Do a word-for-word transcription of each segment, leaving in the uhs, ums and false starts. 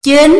Chín.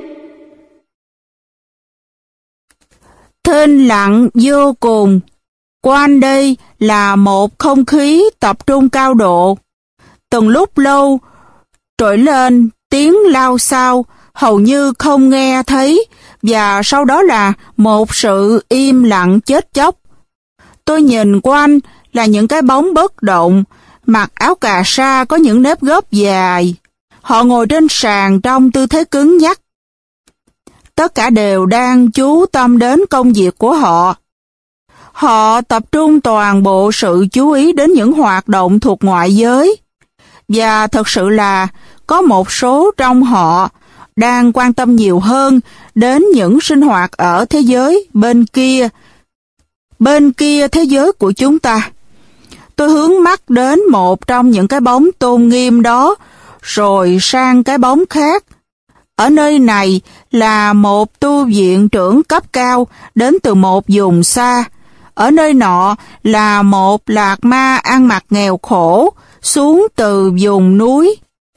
Thinh lặng vô cùng. Quanh đây là một không khí tập trung cao độ. Từng lúc lâu trỗi lên tiếng lao xao hầu như không nghe thấy, và sau đó là một sự im lặng chết chóc. Tôi nhìn quanh là những cái bóng bất động, mặc áo cà sa có những nếp gấp dài. Họ ngồi trên sàn trong tư thế cứng nhắc. Tất cả đều đang chú tâm đến công việc của họ. Họ tập trung toàn bộ sự chú ý đến những hoạt động thuộc ngoại giới. Và thật sự là có một số trong họ đang quan tâm nhiều hơn đến những sinh hoạt ở thế giới bên kia, bên kia thế giới của chúng ta. Tôi hướng mắt đến một trong những cái bóng tôn nghiêm đó, rồi sang cái bóng khác. Ở nơi này là một tu viện trưởng cấp cao đến từ một vùng xa. Ở nơi nọ là một lạc ma ăn mặc nghèo khổ xuống từ vùng núi.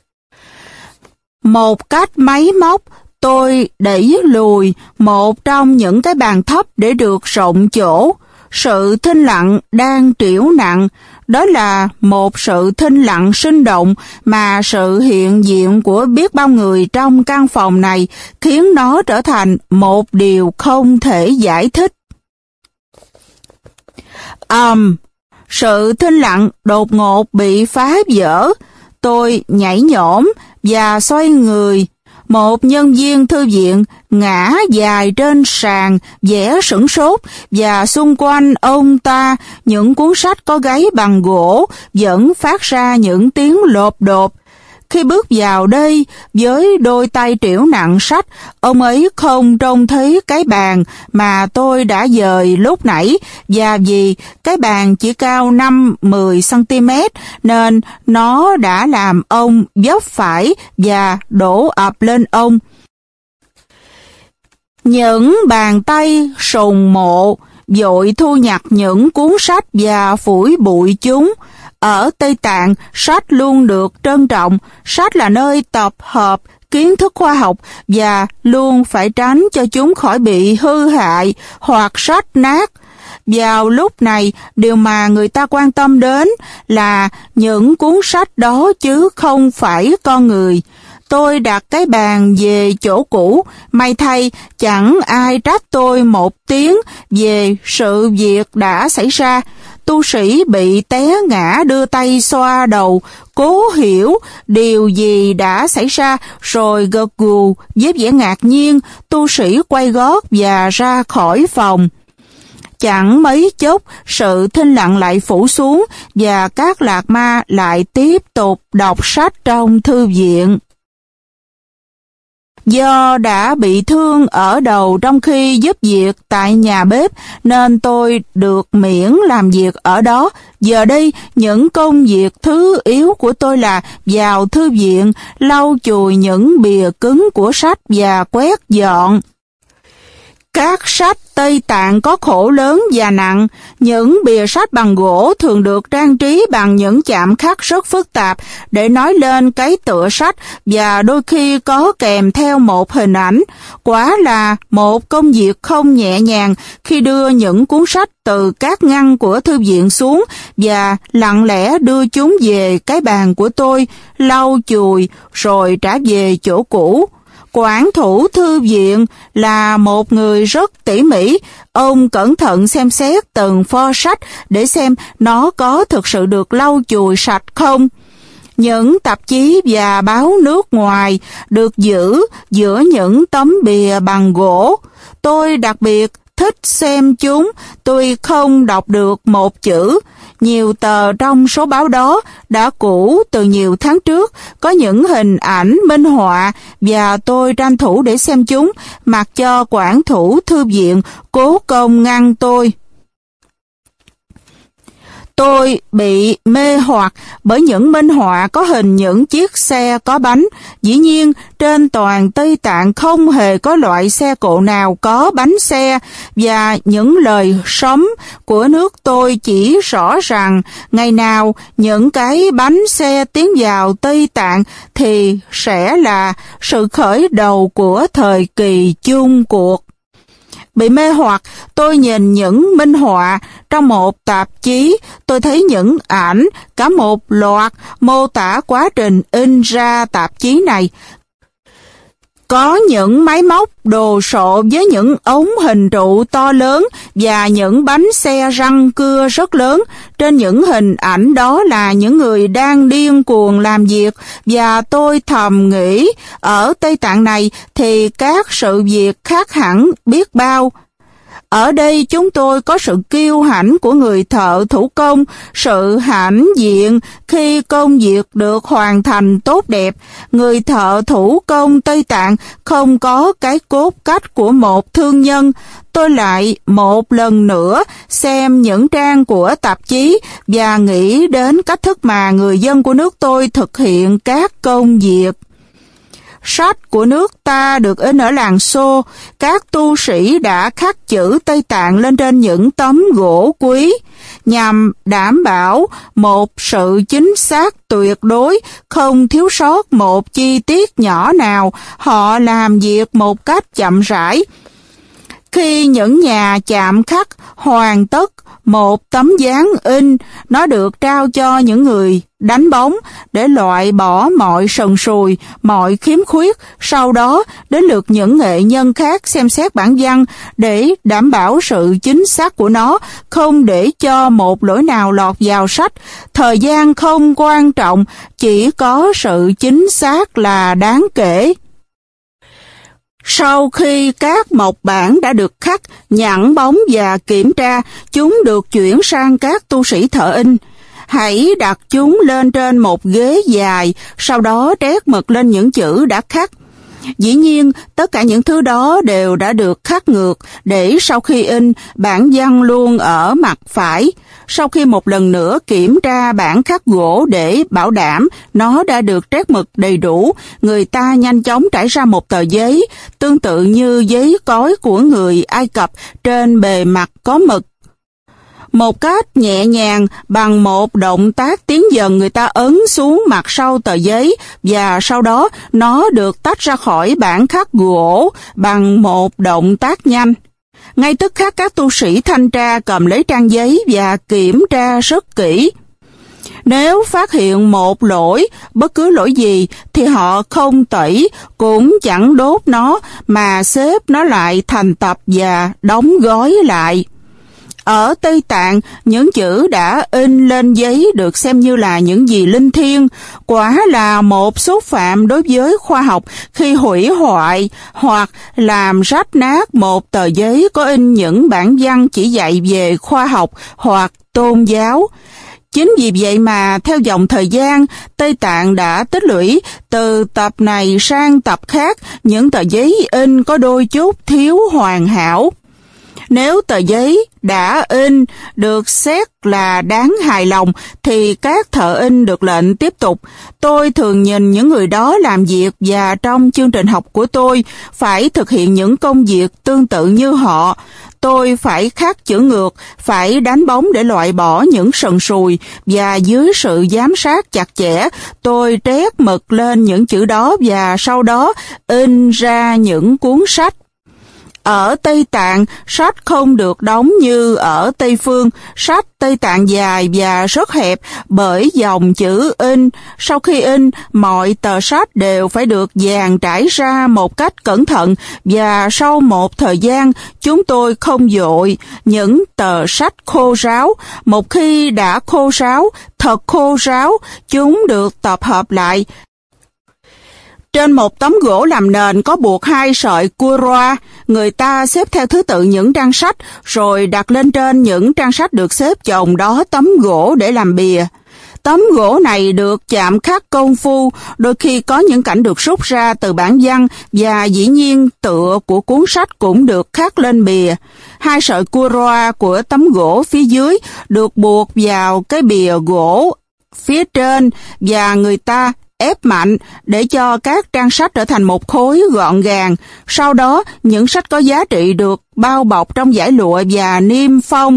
Một cách máy móc, tôi đẩy lùi một trong những cái bàn thấp để được rộng chỗ. Sự thinh lặng đang triểu nặng, đó là một sự thinh lặng sinh động mà sự hiện diện của biết bao người trong căn phòng này khiến nó trở thành một điều không thể giải thích. Ầm, um, sự thinh lặng đột ngột bị phá vỡ. Tôi nhảy nhổm và xoay người. Một nhân viên thư viện ngã dài trên sàn, vẻ sửng sốt, và xung quanh ông ta những cuốn sách có gáy bằng gỗ vẫn phát ra những tiếng lộp đột. Khi bước vào đây với đôi tay trĩu nặng sách, ông ấy không trông thấy cái bàn mà tôi đã dời lúc nãy, và vì cái bàn chỉ cao năm đến mười xăng-ti-mét nên nó đã làm ông vấp phải và đổ ập lên ông. Những bàn tay sùng mộ vội thu nhặt những cuốn sách và phủi bụi chúng. Ở Tây Tạng, sách luôn được trân trọng. Sách là nơi tập hợp kiến thức khoa học và luôn phải tránh cho chúng khỏi bị hư hại hoặc sách nát. Vào lúc này, điều mà người ta quan tâm đến là những cuốn sách đó chứ không phải con người. Tôi đặt cái bàn về chỗ cũ, may thay chẳng ai trách tôi một tiếng về sự việc đã xảy ra. Tu sĩ bị té ngã đưa tay xoa đầu, cố hiểu điều gì đã xảy ra, rồi gật gù với vẻ ngạc nhiên. Tu sĩ quay gót và ra khỏi phòng. Chẳng mấy chốc, sự thinh lặng lại phủ xuống và các lạc ma lại tiếp tục đọc sách trong thư viện. Do đã bị thương ở đầu trong khi giúp việc tại nhà bếp nên tôi được miễn làm việc ở đó. Giờ đây, những công việc thứ yếu của tôi là vào thư viện, lau chùi những bìa cứng của sách và quét dọn. Các sách Tây Tạng có khổ lớn và nặng. Những bìa sách bằng gỗ thường được trang trí bằng những chạm khắc rất phức tạp để nói lên cái tựa sách, và đôi khi có kèm theo một hình ảnh. Quả là một công việc không nhẹ nhàng khi đưa những cuốn sách từ các ngăn của thư viện xuống và lặng lẽ đưa chúng về cái bàn của tôi, lau chùi rồi trả về chỗ cũ. Quản thủ thư viện là một người rất tỉ mỉ. Ông cẩn thận xem xét từng pho sách để xem nó có thực sự được lau chùi sạch không. Những tạp chí và báo nước ngoài được giữ giữa những tấm bìa bằng gỗ. Tôi đặc biệt thích xem chúng, tôi không đọc được một chữ. Nhiều tờ trong số báo đó đã cũ từ nhiều tháng trước, có những hình ảnh minh họa, và tôi tranh thủ để xem chúng, mặc cho quản thủ thư viện cố công ngăn tôi. Tôi bị mê hoặc bởi những minh họa có hình những chiếc xe có bánh. Dĩ nhiên, trên toàn Tây Tạng không hề có loại xe cộ nào có bánh xe, và những lời sấm của nước tôi chỉ rõ rằng ngày nào những cái bánh xe tiến vào Tây Tạng thì sẽ là sự khởi đầu của thời kỳ chung cuộc. Bị mê hoặc, tôi nhìn những minh họa trong một tạp chí, tôi thấy những ảnh, cả một loạt mô tả quá trình in ra tạp chí này. Có những máy móc đồ sộ với những ống hình trụ to lớn và những bánh xe răng cưa rất lớn. Trên những hình ảnh đó là những người đang điên cuồng làm việc, và tôi thầm nghĩ ở Tây Tạng này thì các sự việc khác hẳn biết bao. Ở đây chúng tôi có sự kiêu hãnh của người thợ thủ công, sự hãnh diện khi công việc được hoàn thành tốt đẹp. Người thợ thủ công Tây Tạng không có cái cốt cách của một thương nhân. Tôi lại một lần nữa xem những trang của tạp chí và nghĩ đến cách thức mà người dân của nước tôi thực hiện các công việc. Sách của nước ta được in ở làng Xô, các tu sĩ đã khắc chữ Tây Tạng lên trên những tấm gỗ quý, nhằm đảm bảo một sự chính xác tuyệt đối, không thiếu sót một chi tiết nhỏ nào. Họ làm việc một cách chậm rãi. Khi những nhà chạm khắc hoàn tất một tấm dáng in, nó được trao cho những người đánh bóng để loại bỏ mọi sần sùi, mọi khiếm khuyết. Sau đó, đến lượt những nghệ nhân khác xem xét bản văn để đảm bảo sự chính xác của nó, không để cho một lỗi nào lọt vào sách. Thời gian không quan trọng, chỉ có sự chính xác là đáng kể. Sau khi các mộc bản đã được khắc, nhẵn bóng và kiểm tra, chúng được chuyển sang các tu sĩ thợ in. Hãy đặt chúng lên trên một ghế dài, sau đó trét mực lên những chữ đã khắc. Dĩ nhiên, tất cả những thứ đó đều đã được khắc ngược, để sau khi in, bản văn luôn ở mặt phải. Sau khi một lần nữa kiểm tra bản khắc gỗ để bảo đảm nó đã được trét mực đầy đủ, người ta nhanh chóng trải ra một tờ giấy, tương tự như giấy cói của người Ai Cập, trên bề mặt có mực. Một cách nhẹ nhàng, bằng một động tác tiến dần, người ta ấn xuống mặt sau tờ giấy, và sau đó nó được tách ra khỏi bản khắc gỗ bằng một động tác nhanh. Ngay tức khắc các tu sĩ thanh tra cầm lấy trang giấy và kiểm tra rất kỹ. Nếu phát hiện một lỗi, bất cứ lỗi gì, thì họ không tẩy, cũng chẳng đốt nó, mà xếp nó lại thành tập và đóng gói lại. Ở Tây Tạng, những chữ đã in lên giấy được xem như là những gì linh thiêng, quả là một xúc phạm đối với khoa học khi hủy hoại hoặc làm rách nát một tờ giấy có in những bản văn chỉ dạy về khoa học hoặc tôn giáo. Chính vì vậy mà theo dòng thời gian, Tây Tạng đã tích lũy từ tập này sang tập khác những tờ giấy in có đôi chút thiếu hoàn hảo. Nếu tờ giấy đã in được xét là đáng hài lòng, thì các thợ in được lệnh tiếp tục. Tôi thường nhìn những người đó làm việc, và trong chương trình học của tôi phải thực hiện những công việc tương tự như họ. Tôi phải khắc chữ ngược, phải đánh bóng để loại bỏ những sần sùi, và dưới sự giám sát chặt chẽ, tôi trét mực lên những chữ đó và sau đó in ra những cuốn sách. Ở Tây Tạng, sách không được đóng như ở Tây Phương. Sách Tây Tạng dài và rất hẹp bởi dòng chữ in. Sau khi in, mọi tờ sách đều phải được dàn trải ra một cách cẩn thận, và sau một thời gian, chúng tôi không vội. Những tờ sách khô ráo, một khi đã khô ráo, thật khô ráo, chúng được tập hợp lại. Trên một tấm gỗ làm nền có buộc hai sợi cua roa, người ta xếp theo thứ tự những trang sách, rồi đặt lên trên những trang sách được xếp chồng đó tấm gỗ để làm bìa. Tấm gỗ này được chạm khắc công phu, đôi khi có những cảnh được rút ra từ bản văn và dĩ nhiên tựa của cuốn sách cũng được khắc lên bìa. Hai sợi cua roa của tấm gỗ phía dưới được buộc vào cái bìa gỗ phía trên và người ta ép mạnh để cho các trang sách trở thành một khối gọn gàng. Sau đó, những sách có giá trị được bao bọc trong vải lụa và niêm phong,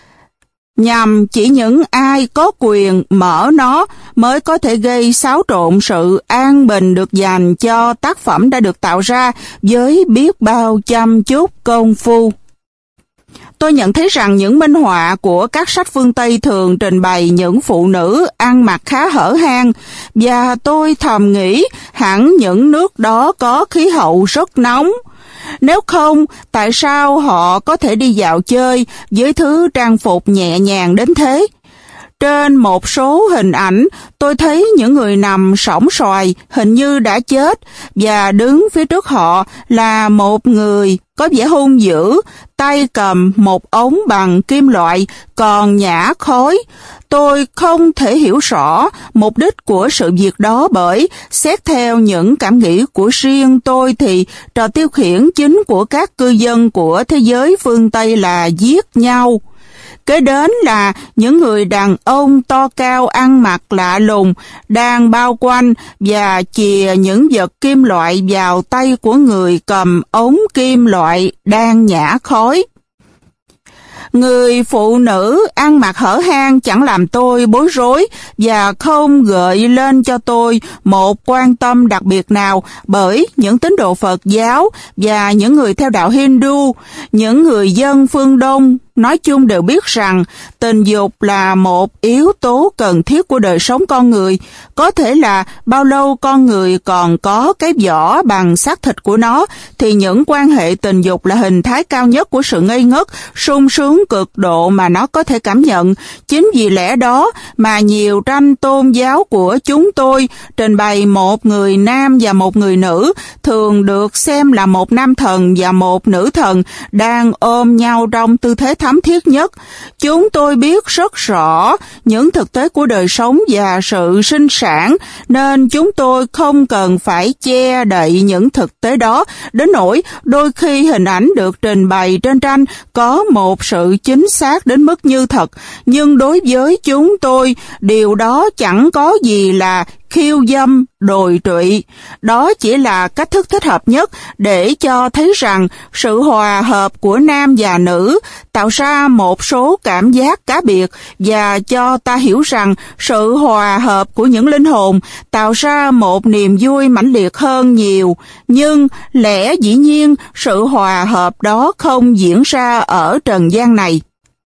nhằm chỉ những ai có quyền mở nó mới có thể gây xáo trộn sự an bình được dành cho tác phẩm đã được tạo ra với biết bao chăm chút công phu. Tôi nhận thấy rằng những minh họa của các sách phương Tây thường trình bày những phụ nữ ăn mặc khá hở hang, và tôi thầm nghĩ hẳn những nước đó có khí hậu rất nóng. Nếu không, tại sao họ có thể đi dạo chơi với thứ trang phục nhẹ nhàng đến thế? Trên một số hình ảnh, tôi thấy những người nằm sõng soài, hình như đã chết, và đứng phía trước họ là một người có vẻ hung dữ, tay cầm một ống bằng kim loại còn nhả khói. Tôi không thể hiểu rõ mục đích của sự việc đó, bởi xét theo những cảm nghĩ của riêng tôi thì trò tiêu khiển chính của các cư dân của thế giới phương Tây là giết nhau. Kế đến là những người đàn ông to cao ăn mặc lạ lùng đang bao quanh và chìa những vật kim loại vào tay của người cầm ống kim loại đang nhả khói. Người phụ nữ ăn mặc hở hang chẳng làm tôi bối rối và không gợi lên cho tôi một quan tâm đặc biệt nào, bởi những tín đồ Phật giáo và những người theo đạo Hindu, những người dân phương Đông nói chung đều biết rằng tình dục là một yếu tố cần thiết của đời sống con người. Có thể là bao lâu con người còn có cái vỏ bằng xác thịt của nó, thì những quan hệ tình dục là hình thái cao nhất của sự ngây ngất, sung sướng cực độ mà nó có thể cảm nhận. Chính vì lẽ đó mà nhiều tranh tôn giáo của chúng tôi trình bày một người nam và một người nữ, thường được xem là một nam thần và một nữ thần, đang ôm nhau trong tư thế thắm thiết nhất. Chúng tôi biết rất rõ những thực tế của đời sống và sự sinh sản, nên chúng tôi không cần phải che đậy những thực tế đó, đến nỗi đôi khi hình ảnh được trình bày trên tranh có một sự chính xác đến mức như thật. Nhưng đối với chúng tôi, điều đó chẳng có gì là khiêu dâm, đồi trụy. Đó chỉ là cách thức thích hợp nhất để cho thấy rằng sự hòa hợp của nam và nữ tạo ra một số cảm giác cá biệt, và cho ta hiểu rằng sự hòa hợp của những linh hồn tạo ra một niềm vui mãnh liệt hơn nhiều. Nhưng lẽ dĩ nhiên sự hòa hợp đó không diễn ra ở trần gian này.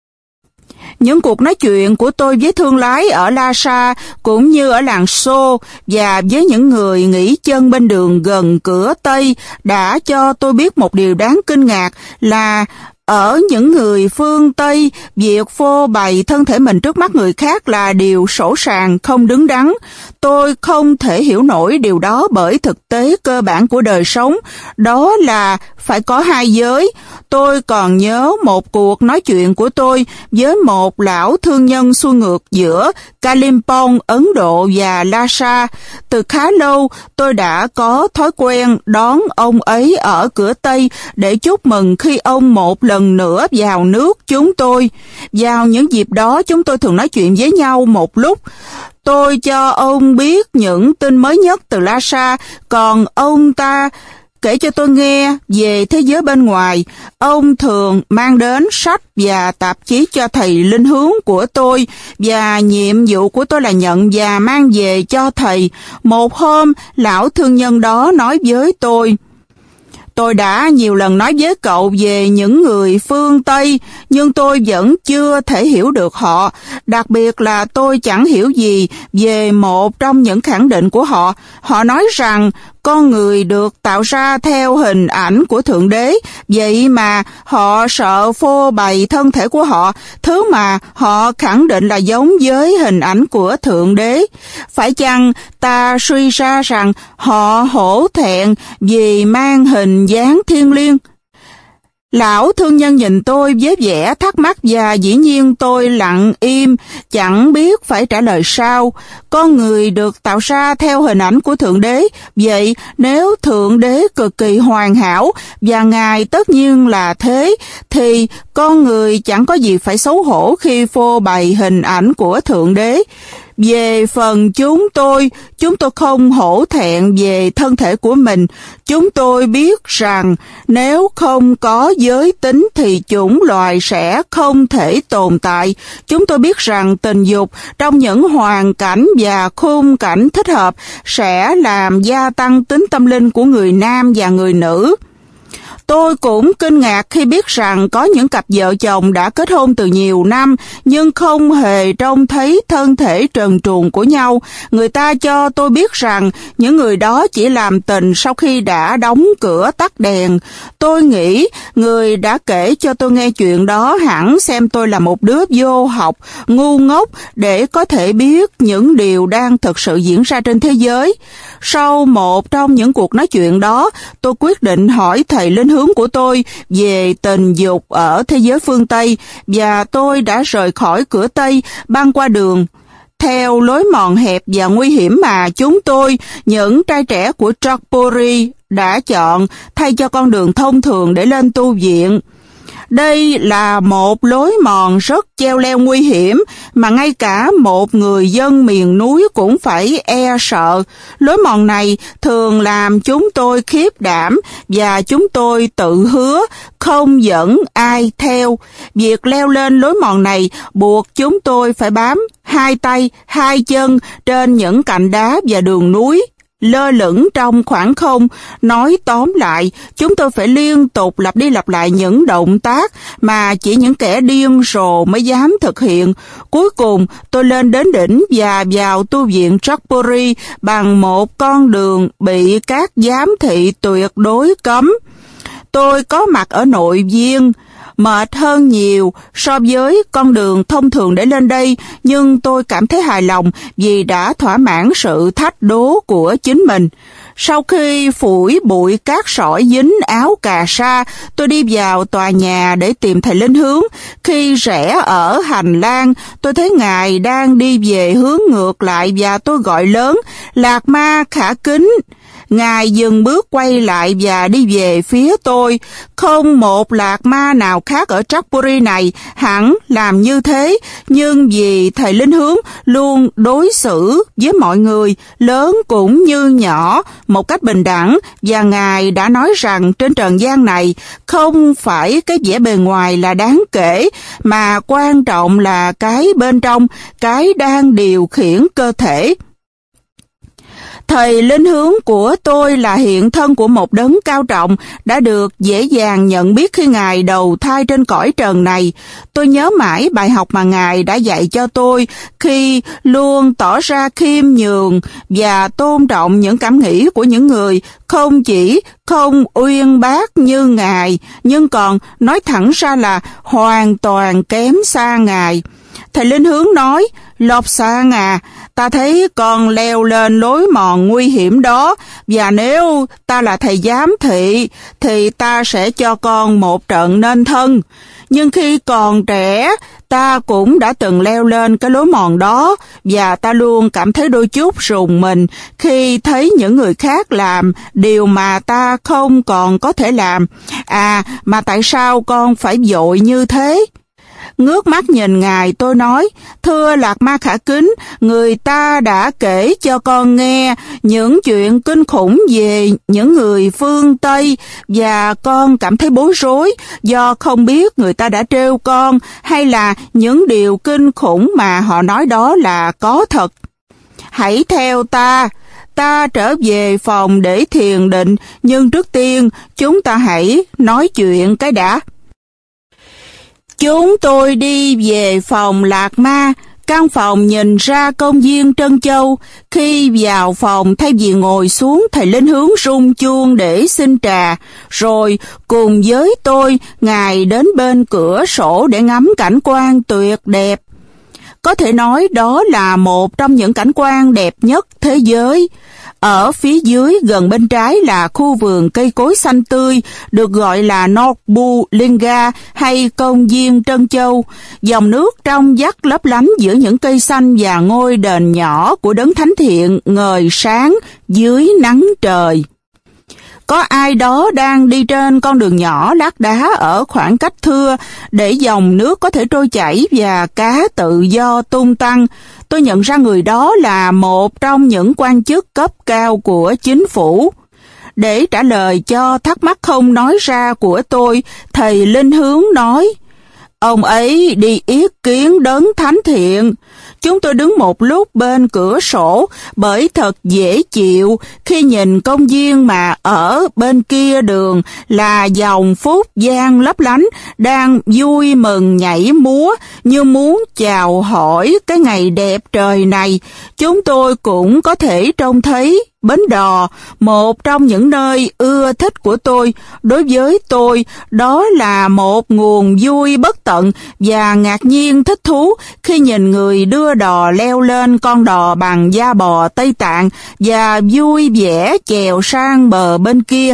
Những cuộc nói chuyện của tôi với thương lái ở Lhasa cũng như ở làng Sô và với những người nghỉ chân bên đường gần cửa Tây đã cho tôi biết một điều đáng kinh ngạc là ở những người phương Tây, việc phô bày thân thể mình trước mắt người khác là điều sỗ sàng, không đứng đắn. Tôi không thể hiểu nổi điều đó, bởi thực tế cơ bản của đời sống đó là phải có hai giới. Tôi còn nhớ một cuộc nói chuyện của tôi với một lão thương nhân xuôi ngược giữa Kalimpong, Ấn Độ và Lhasa. Từ khá lâu, tôi đã có thói quen đón ông ấy ở cửa Tây để chúc mừng khi ông một lần nữa vào nước chúng tôi. Vào những dịp đó, chúng tôi thường nói chuyện với nhau một lúc. Tôi cho ông biết những tin mới nhất từ Lhasa, còn ông ta kể cho tôi nghe về thế giới bên ngoài. Ông thường mang đến sách và tạp chí cho thầy linh hướng của tôi, và nhiệm vụ của tôi là nhận và mang về cho thầy. Một hôm, lão thương nhân đó nói với tôi: "Tôi đã nhiều lần nói với cậu về những người phương Tây, nhưng tôi vẫn chưa thể hiểu được họ. Đặc biệt là tôi chẳng hiểu gì về một trong những khẳng định của họ. Họ nói rằng con người được tạo ra theo hình ảnh của Thượng Đế, vậy mà họ sợ phô bày thân thể của họ, thứ mà họ khẳng định là giống với hình ảnh của Thượng Đế. Phải chăng ta suy ra rằng họ hổ thẹn vì mang hình dáng thiêng liêng? Lão thương nhân nhìn tôi với vẻ thắc mắc và dĩ nhiên tôi lặng im, chẳng biết phải trả lời sao. Con người được tạo ra theo hình ảnh của Thượng Đế, vậy nếu Thượng Đế cực kỳ hoàn hảo và Ngài tất nhiên là thế, thì con người chẳng có gì phải xấu hổ khi phô bày hình ảnh của Thượng Đế. Về phần chúng tôi, chúng tôi không hổ thẹn về thân thể của mình. Chúng tôi biết rằng nếu không có giới tính thì chủng loài sẽ không thể tồn tại. Chúng tôi biết rằng tình dục trong những hoàn cảnh và khung cảnh thích hợp sẽ làm gia tăng tính tâm linh của người nam và người nữ. Tôi cũng kinh ngạc khi biết rằng có những cặp vợ chồng đã kết hôn từ nhiều năm nhưng không hề trông thấy thân thể trần truồng của nhau. Người ta cho tôi biết rằng những người đó chỉ làm tình sau khi đã đóng cửa tắt đèn. Tôi nghĩ người đã kể cho tôi nghe chuyện đó hẳn xem tôi là một đứa vô học, ngu ngốc để có thể biết những điều đang thực sự diễn ra trên thế giới. Sau một trong những cuộc nói chuyện đó, tôi quyết định hỏi thầy linh hướng của tôi về tình dục ở thế giới phương Tây và tôi đã rời khỏi cửa Tây băng qua đường theo lối mòn hẹp và nguy hiểm mà chúng tôi, những trai trẻ của Chakpuri, đã chọn thay cho con đường thông thường để lên tu viện. Đây là một lối mòn rất cheo leo nguy hiểm mà ngay cả một người dân miền núi cũng phải e sợ. Lối mòn này thường làm chúng tôi khiếp đảm và chúng tôi tự hứa không dẫn ai theo. Việc leo lên lối mòn này buộc chúng tôi phải bám hai tay, hai chân trên những cạnh đá và đường núi, lơ lửng trong khoảng không. Nói tóm lại, chúng tôi phải liên tục lặp đi lặp lại những động tác mà chỉ những kẻ điên rồ mới dám thực hiện. Cuối cùng, tôi lên đến đỉnh và vào tu viện Chakpuri bằng một con đường bị các giám thị tuyệt đối cấm. Tôi có mặt ở nội viên, mệt hơn nhiều so với con đường thông thường để lên đây, nhưng tôi cảm thấy hài lòng vì đã thỏa mãn sự thách đố của chính mình. Sau khi phủi bụi cát sỏi dính áo cà sa, tôi đi vào tòa nhà để tìm thầy linh hướng. Khi rẽ ở hành lang, tôi thấy Ngài đang đi về hướng ngược lại và tôi gọi lớn, Lạc Ma khả kính. Ngài dừng bước quay lại và đi về phía tôi. Không một lạc ma nào khác ở Chakpuri này hẳn làm như thế, nhưng vì thầy linh hướng luôn đối xử với mọi người, lớn cũng như nhỏ, một cách bình đẳng, và Ngài đã nói rằng trên trần gian này không phải cái vẻ bề ngoài là đáng kể, mà quan trọng là cái bên trong, cái đang điều khiển cơ thể. Thầy linh hướng của tôi là hiện thân của một đấng cao trọng, đã được dễ dàng nhận biết khi Ngài đầu thai trên cõi trần này. Tôi nhớ mãi bài học mà Ngài đã dạy cho tôi khi luôn tỏ ra khiêm nhường và tôn trọng những cảm nghĩ của những người không chỉ không uyên bác như Ngài, nhưng còn nói thẳng ra là hoàn toàn kém xa Ngài. Thầy linh hướng nói, Lobsang à, ta thấy con leo lên lối mòn nguy hiểm đó, và nếu ta là thầy giám thị, thì ta sẽ cho con một trận nên thân. Nhưng khi còn trẻ, ta cũng đã từng leo lên cái lối mòn đó, và ta luôn cảm thấy đôi chút rùng mình khi thấy những người khác làm điều mà ta không còn có thể làm. À, mà tại sao con phải vội như thế? Ngước mắt nhìn Ngài, tôi nói, thưa Lạc Ma khả kính, người ta đã kể cho con nghe những chuyện kinh khủng về những người phương Tây, và con cảm thấy bối rối do không biết người ta đã trêu con hay là những điều kinh khủng mà họ nói đó là có thật. Hãy theo ta. Ta trở về phòng để thiền định, nhưng trước tiên chúng ta hãy nói chuyện cái đã. Chúng tôi đi về phòng Lạc Ma. Căn phòng nhìn ra công viên Trân Châu. Khi vào phòng, thay vì ngồi xuống, thầy linh hướng rung chuông để xin trà. Rồi cùng với tôi, Ngài đến bên cửa sổ để ngắm cảnh quan tuyệt đẹp. Có thể nói đó là một trong những cảnh quan đẹp nhất thế giới. Ở phía dưới gần bên trái là khu vườn cây cối xanh tươi, được gọi là Nobulinga hay công viên Trân Châu. Dòng nước trong vắt lấp lánh giữa những cây xanh và ngôi đền nhỏ của đấng thánh thiện ngời sáng dưới nắng trời. Có ai đó đang đi trên con đường nhỏ lát đá ở khoảng cách thưa để dòng nước có thể trôi chảy và cá tự do tung tăng. Tôi nhận ra người đó là một trong những quan chức cấp cao của chính phủ. Để trả lời cho thắc mắc không nói ra của tôi, thầy Linh Hướng nói, ông ấy đi yết kiến đấng thánh thiện. Chúng tôi đứng một lúc bên cửa sổ bởi thật dễ chịu khi nhìn công viên mà ở bên kia đường là dòng Phúc Giang lấp lánh đang vui mừng nhảy múa như muốn chào hỏi cái ngày đẹp trời này. Chúng tôi cũng có thể trông thấy bến đò, một trong những nơi ưa thích của tôi. Đối với tôi, đó là một nguồn vui bất tận và ngạc nhiên thích thú khi nhìn người đưa đò leo lên con đò bằng da bò Tây Tạng và vui vẻ chèo sang bờ bên kia.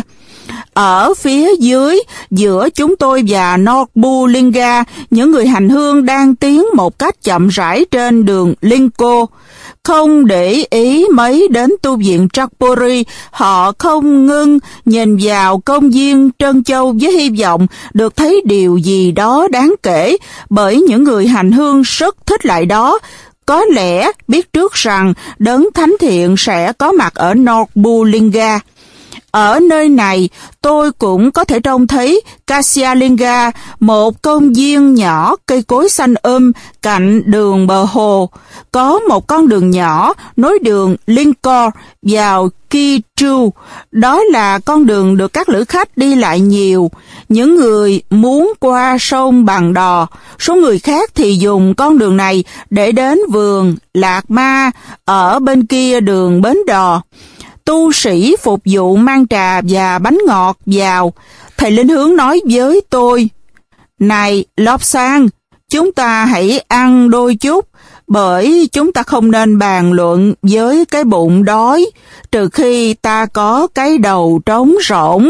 Ở phía dưới, giữa chúng tôi và Nobulinga, những người hành hương đang tiến một cách chậm rãi trên đường Linko. Không để ý mấy đến tu viện Chakpuri, họ không ngưng nhìn vào công viên Trân Châu với hy vọng được thấy điều gì đó đáng kể, bởi những người hành hương rất thích lại đó. Có lẽ biết trước rằng đấng thánh thiện sẽ có mặt ở Nobulinga. Ở nơi này, tôi cũng có thể trông thấy Kasyalinga, một công viên nhỏ cây cối xanh um cạnh đường bờ hồ. Có một con đường nhỏ nối đường Linko vào Kichu. Đó là con đường được các lữ khách đi lại nhiều. Những người muốn qua sông bằng đò, số người khác thì dùng con đường này để đến vườn Lạc Ma ở bên kia đường bến đò. Tu sĩ phục vụ mang trà và bánh ngọt vào. Thầy Linh Hướng nói với tôi, này Lobsang, chúng ta hãy ăn đôi chút, bởi chúng ta không nên bàn luận với cái bụng đói, trừ khi ta có cái đầu trống rỗng.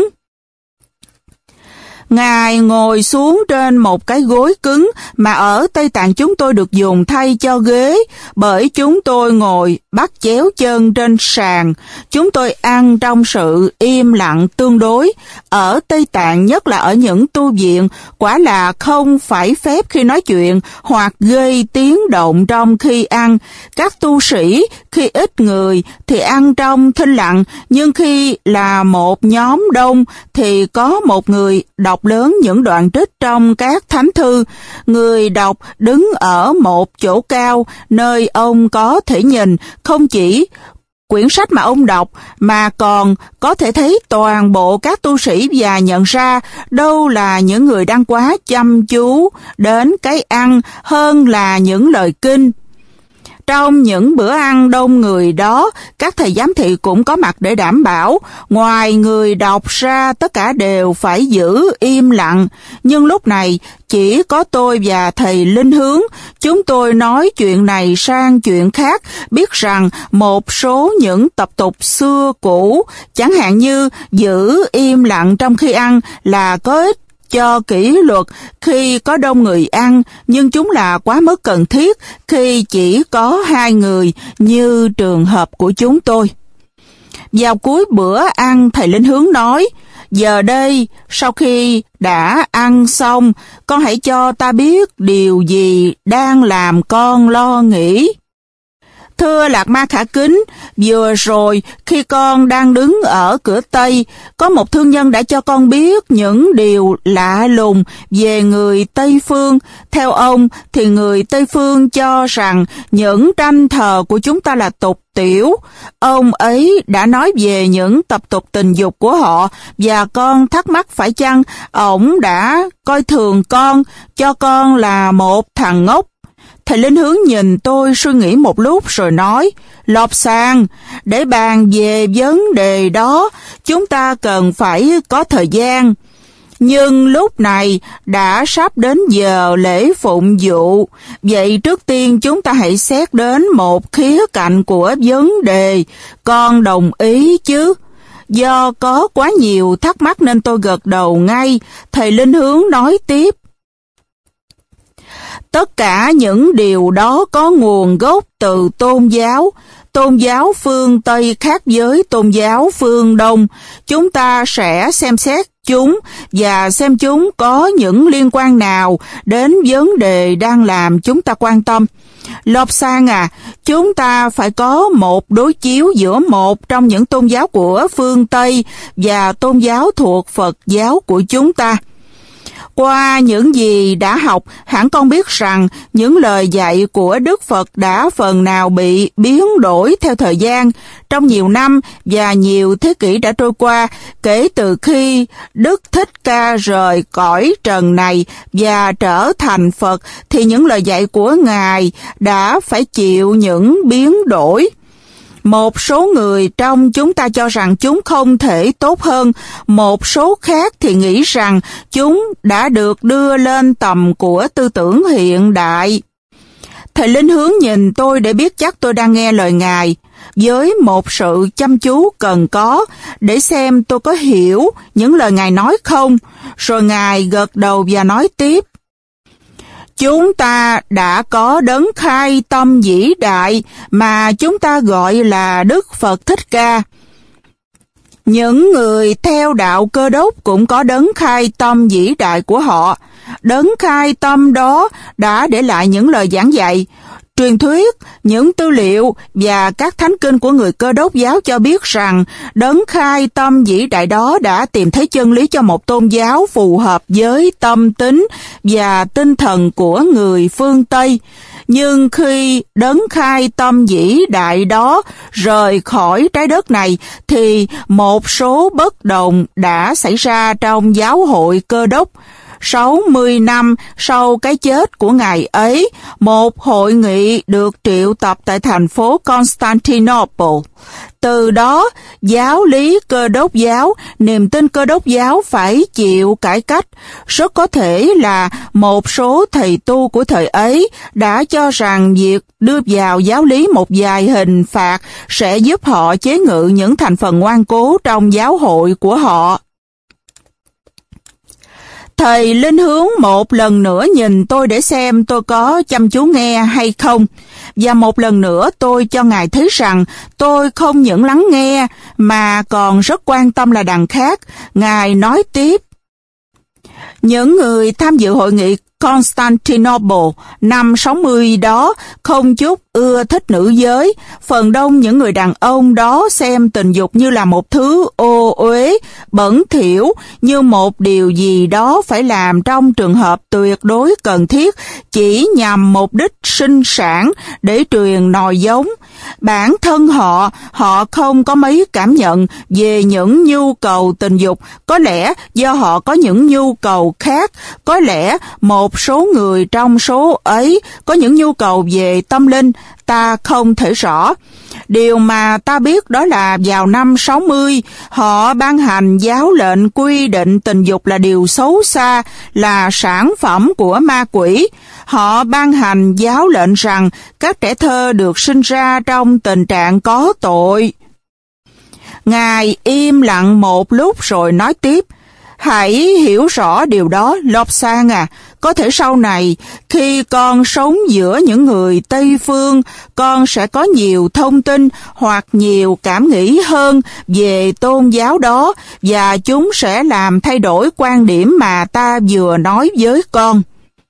Ngài ngồi xuống trên một cái gối cứng mà ở Tây Tạng chúng tôi được dùng thay cho ghế, bởi chúng tôi ngồi bắt chéo chân trên sàn. Chúng tôi ăn trong sự im lặng tương đối. Ở Tây Tạng, nhất là ở những tu viện, quả là không phải phép khi nói chuyện hoặc gây tiếng động trong khi ăn. Các tu sĩ khi ít người thì ăn trong thinh lặng, nhưng khi là một nhóm đông thì có một người đọc lớn những đoạn trích trong các thánh thư. Người đọc đứng ở một chỗ cao, nơi ông có thể nhìn không chỉ quyển sách mà ông đọc, mà còn có thể thấy toàn bộ các tu sĩ và nhận ra đâu là những người đang quá chăm chú đến cái ăn hơn là những lời kinh. Trong những bữa ăn đông người đó, các thầy giám thị cũng có mặt để đảm bảo, ngoài người đọc ra tất cả đều phải giữ im lặng. Nhưng lúc này, chỉ có tôi và thầy Linh Hướng, chúng tôi nói chuyện này sang chuyện khác, biết rằng một số những tập tục xưa cũ, chẳng hạn như giữ im lặng trong khi ăn là có ích cho kỷ luật khi có đông người ăn, nhưng chúng là quá mức cần thiết khi chỉ có hai người như trường hợp của chúng tôi. Vào cuối bữa ăn, thầy Linh Hướng nói, giờ đây, sau khi đã ăn xong, con hãy cho ta biết điều gì đang làm con lo nghĩ. Thưa Lạc Ma khả kính, vừa rồi khi con đang đứng ở cửa Tây, có một thương nhân đã cho con biết những điều lạ lùng về người Tây Phương. Theo ông thì người Tây Phương cho rằng những tranh thờ của chúng ta là tục tiểu. Ông ấy đã nói về những tập tục tình dục của họ và con thắc mắc phải chăng ổng đã coi thường con, cho con là một thằng ngốc. Thầy Linh Hướng nhìn tôi suy nghĩ một lúc rồi nói, Lobsang, để bàn về vấn đề đó, chúng ta cần phải có thời gian. Nhưng lúc này đã sắp đến giờ lễ phụng vụ, vậy trước tiên chúng ta hãy xét đến một khía cạnh của vấn đề. Con đồng ý chứ? Do có quá nhiều thắc mắc nên tôi gật đầu ngay. Thầy Linh Hướng nói tiếp. Tất cả những điều đó có nguồn gốc từ tôn giáo. Tôn giáo phương Tây khác với tôn giáo phương Đông. Chúng ta sẽ xem xét chúng và xem chúng có những liên quan nào đến vấn đề đang làm chúng ta quan tâm. Lobsang à, chúng ta phải có một đối chiếu giữa một trong những tôn giáo của phương Tây và tôn giáo thuộc Phật giáo của chúng ta. Qua những gì đã học, hẳn con biết rằng những lời dạy của Đức Phật đã phần nào bị biến đổi theo thời gian. Trong nhiều năm và nhiều thế kỷ đã trôi qua, kể từ khi Đức Thích Ca rời cõi trần này và trở thành Phật, thì những lời dạy của Ngài đã phải chịu những biến đổi. Một số người trong chúng ta cho rằng chúng không thể tốt hơn, một số khác thì nghĩ rằng chúng đã được đưa lên tầm của tư tưởng hiện đại. Thầy Linh Hướng nhìn tôi để biết chắc tôi đang nghe lời Ngài, với một sự chăm chú cần có, để xem tôi có hiểu những lời Ngài nói không. Rồi Ngài gật đầu và nói tiếp. Chúng ta đã có đấng khai tâm vĩ đại mà chúng ta gọi là Đức Phật Thích Ca. Những người theo đạo Cơ Đốc cũng có đấng khai tâm vĩ đại của họ. Đấng khai tâm đó đã để lại những lời giảng dạy, truyền thuyết, những tư liệu và các thánh kinh của người Cơ Đốc giáo cho biết rằng đấng khai tâm vĩ đại đó đã tìm thấy chân lý cho một tôn giáo phù hợp với tâm tính và tinh thần của người phương Tây. Nhưng khi đấng khai tâm vĩ đại đó rời khỏi trái đất này, thì một số bất đồng đã xảy ra trong giáo hội Cơ Đốc. sáu mươi năm sau cái chết của Ngài ấy, một hội nghị được triệu tập tại thành phố Constantinople. Từ đó, giáo lý Cơ Đốc giáo, niềm tin Cơ Đốc giáo phải chịu cải cách. Rất có thể là một số thầy tu của thời ấy đã cho rằng việc đưa vào giáo lý một vài hình phạt sẽ giúp họ chế ngự những thành phần ngoan cố trong giáo hội của họ. Thầy Linh Hướng một lần nữa nhìn tôi để xem tôi có chăm chú nghe hay không. Và một lần nữa tôi cho Ngài thấy rằng tôi không những lắng nghe mà còn rất quan tâm là đằng khác. Ngài nói tiếp. Những người tham dự hội nghị Constantinople năm sáu mươi đó không chút ưa thích nữ giới. Phần đông những người đàn ông đó xem tình dục như là một thứ ô uế, bẩn thỉu, như một điều gì đó phải làm trong trường hợp tuyệt đối cần thiết, chỉ nhằm mục đích sinh sản để truyền nòi giống. Bản thân họ, họ không có mấy cảm nhận về những nhu cầu tình dục, có lẽ do họ có những nhu cầu khác, có lẽ một số người trong số ấy có những nhu cầu về tâm linh, ta không thể rõ. Điều mà ta biết đó là vào năm sáu mươi, họ ban hành giáo lệnh quy định tình dục là điều xấu xa, là sản phẩm của ma quỷ. Họ ban hành giáo lệnh rằng các trẻ thơ được sinh ra trong tình trạng có tội. Ngài im lặng một lúc rồi nói tiếp. Hãy hiểu rõ điều đó, Lobsang à. Có thể sau này, khi con sống giữa những người Tây Phương, con sẽ có nhiều thông tin hoặc nhiều cảm nghĩ hơn về tôn giáo đó, và chúng sẽ làm thay đổi quan điểm mà ta vừa nói với con.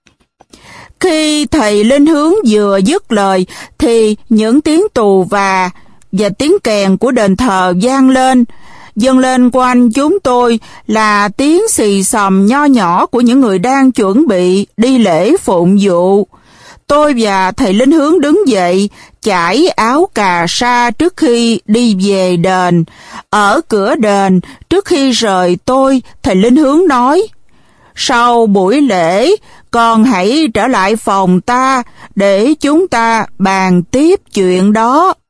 Khi thầy Linh Hướng vừa dứt lời, thì những tiếng tù và và tiếng kèn của đền thờ vang lên. Dâng lên quanh chúng tôi là tiếng xì xầm nho nhỏ của những người đang chuẩn bị đi lễ phụng vụ. Tôi và thầy Linh Hướng đứng dậy, chải áo cà sa trước khi đi về đền. Ở cửa đền, trước khi rời tôi, thầy Linh Hướng nói, sau buổi lễ, con hãy trở lại phòng ta để chúng ta bàn tiếp chuyện đó.